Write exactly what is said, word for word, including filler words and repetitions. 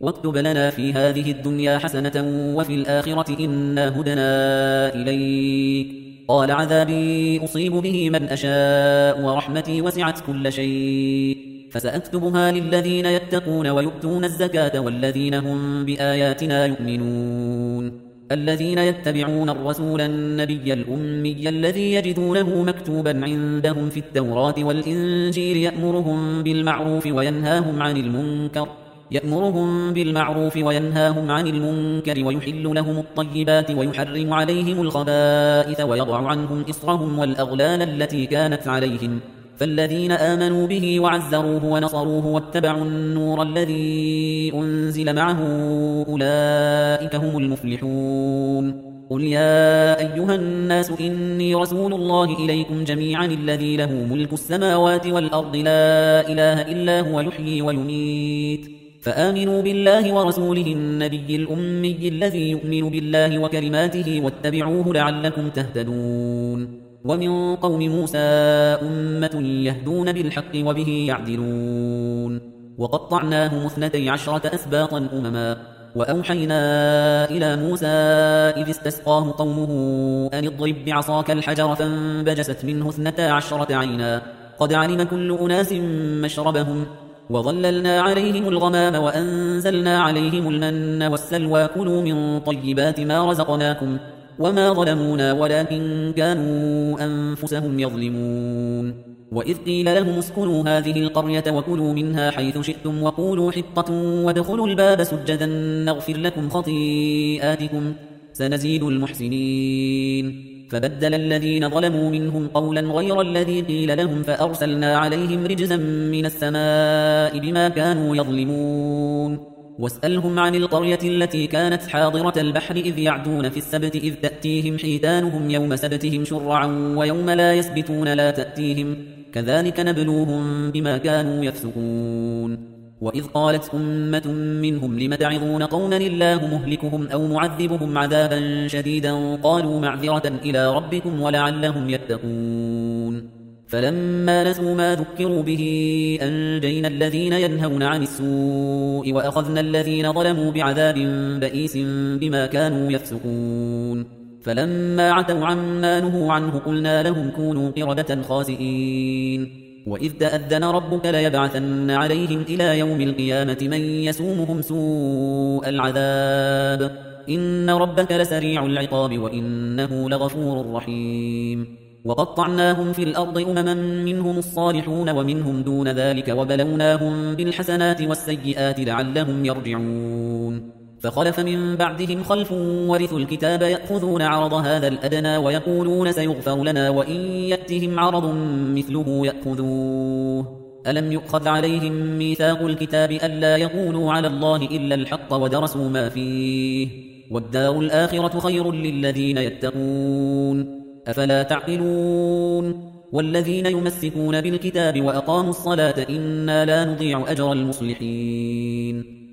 واكتب لنا في هذه الدنيا حسنة وفي الآخرة إنا هدنا إليك. قال عذابي أصيب به من أشاء ورحمتي وسعت كل شيء فسأكتبها للذين يتقون ويؤتون الزكاة والذين هم بآياتنا يؤمنون. الذين يتبعون الرسول النبي الأمي الذي يجدونه مكتوبا عندهم في التوراة والإنجيل يأمرهم بالمعروف وينهاهم عن المنكر يأمرهم بالمعروف وينهاهم عن المنكر ويحل لهم الطيبات ويحرم عليهم الخبائث ويضع عنهم إصرهم والأغلال التي كانت عليهم. فالذين آمنوا به وعزروه ونصروه واتبعوا النور الذي أنزل معه أولئك هم المفلحون. قل يا أيها الناس إني رسول الله إليكم جميعا الذي له ملك السماوات والأرض لا إله إلا هو يحيي ويميت فآمنوا بالله ورسوله النبي الأمي الذي يؤمن بالله وكلماته واتبعوه لعلكم تهتدون. ومن قوم موسى أمة يهدون بالحق وبه يعدلون. وقطعناهم اثنتي عشرة أسباطا أمما وأوحينا إلى موسى إذ استسقاه قومه أن اضرب بعصاك الحجر فانبجست منه اثنتا عشرة عينا قد علم كل أناس مشربهم وظللنا عليهم الغمام وأنزلنا عليهم المن والسلوى كلوا من طيبات ما رزقناكم وما ظلمونا ولكن كانوا أنفسهم يظلمون. وإذ قيل لهم اسكنوا هذه القرية وكلوا منها حيث شئتم وقولوا حطة وادخلوا الباب سجدا نغفر لكم خطيئاتكم سنزيد المحسنين. فبدل الذين ظلموا منهم قولا غير الذي قيل لهم فأرسلنا عليهم رجزا من السماء بما كانوا يظلمون. واسألهم عن القرية التي كانت حاضرة البحر إذ يعدون في السبت إذ تأتيهم حيتانهم يوم سبتهم شرعا ويوم لا يسبتون لا تأتيهم كذلك نبلوهم بما كانوا يفسقون. وإذ قالت أمة منهم لم تعظون قوما الله مهلكهم أو معذبهم عذابا شديدا قالوا معذرة إلى ربكم ولعلهم يتقون. فلما نسوا ما ذكروا به أنجينا الذين ينهون عن السوء وأخذنا الذين ظلموا بعذاب بئيس بما كانوا يفسقون. فلما عتوا عما نهوا عنه قلنا لهم كونوا قردة خاسئين. وإذ تأذن ربك ليبعثن عليهم إلى يوم القيامة من يسومهم سوء العذاب إن ربك لسريع العقاب وإنه لغفور رحيم. وقطعناهم في الأرض أمما منهم الصالحون ومنهم دون ذلك وبلوناهم بالحسنات والسيئات لعلهم يرجعون. فخلف من بعدهم خلف ورثوا الكتاب يأخذون عرض هذا الأدنى ويقولون سيغفر لنا وإن يأتهم عرض مثله يأخذوه. ألم يؤخذ عليهم ميثاق الكتاب ألا يقولوا على الله إلا الحق ودرسوا ما فيه والدار الآخرة خير للذين يتقون أفلا تعقلون. والذين يمسكون بالكتاب وأقاموا الصلاة إنا لا نضيع أجر المصلحين.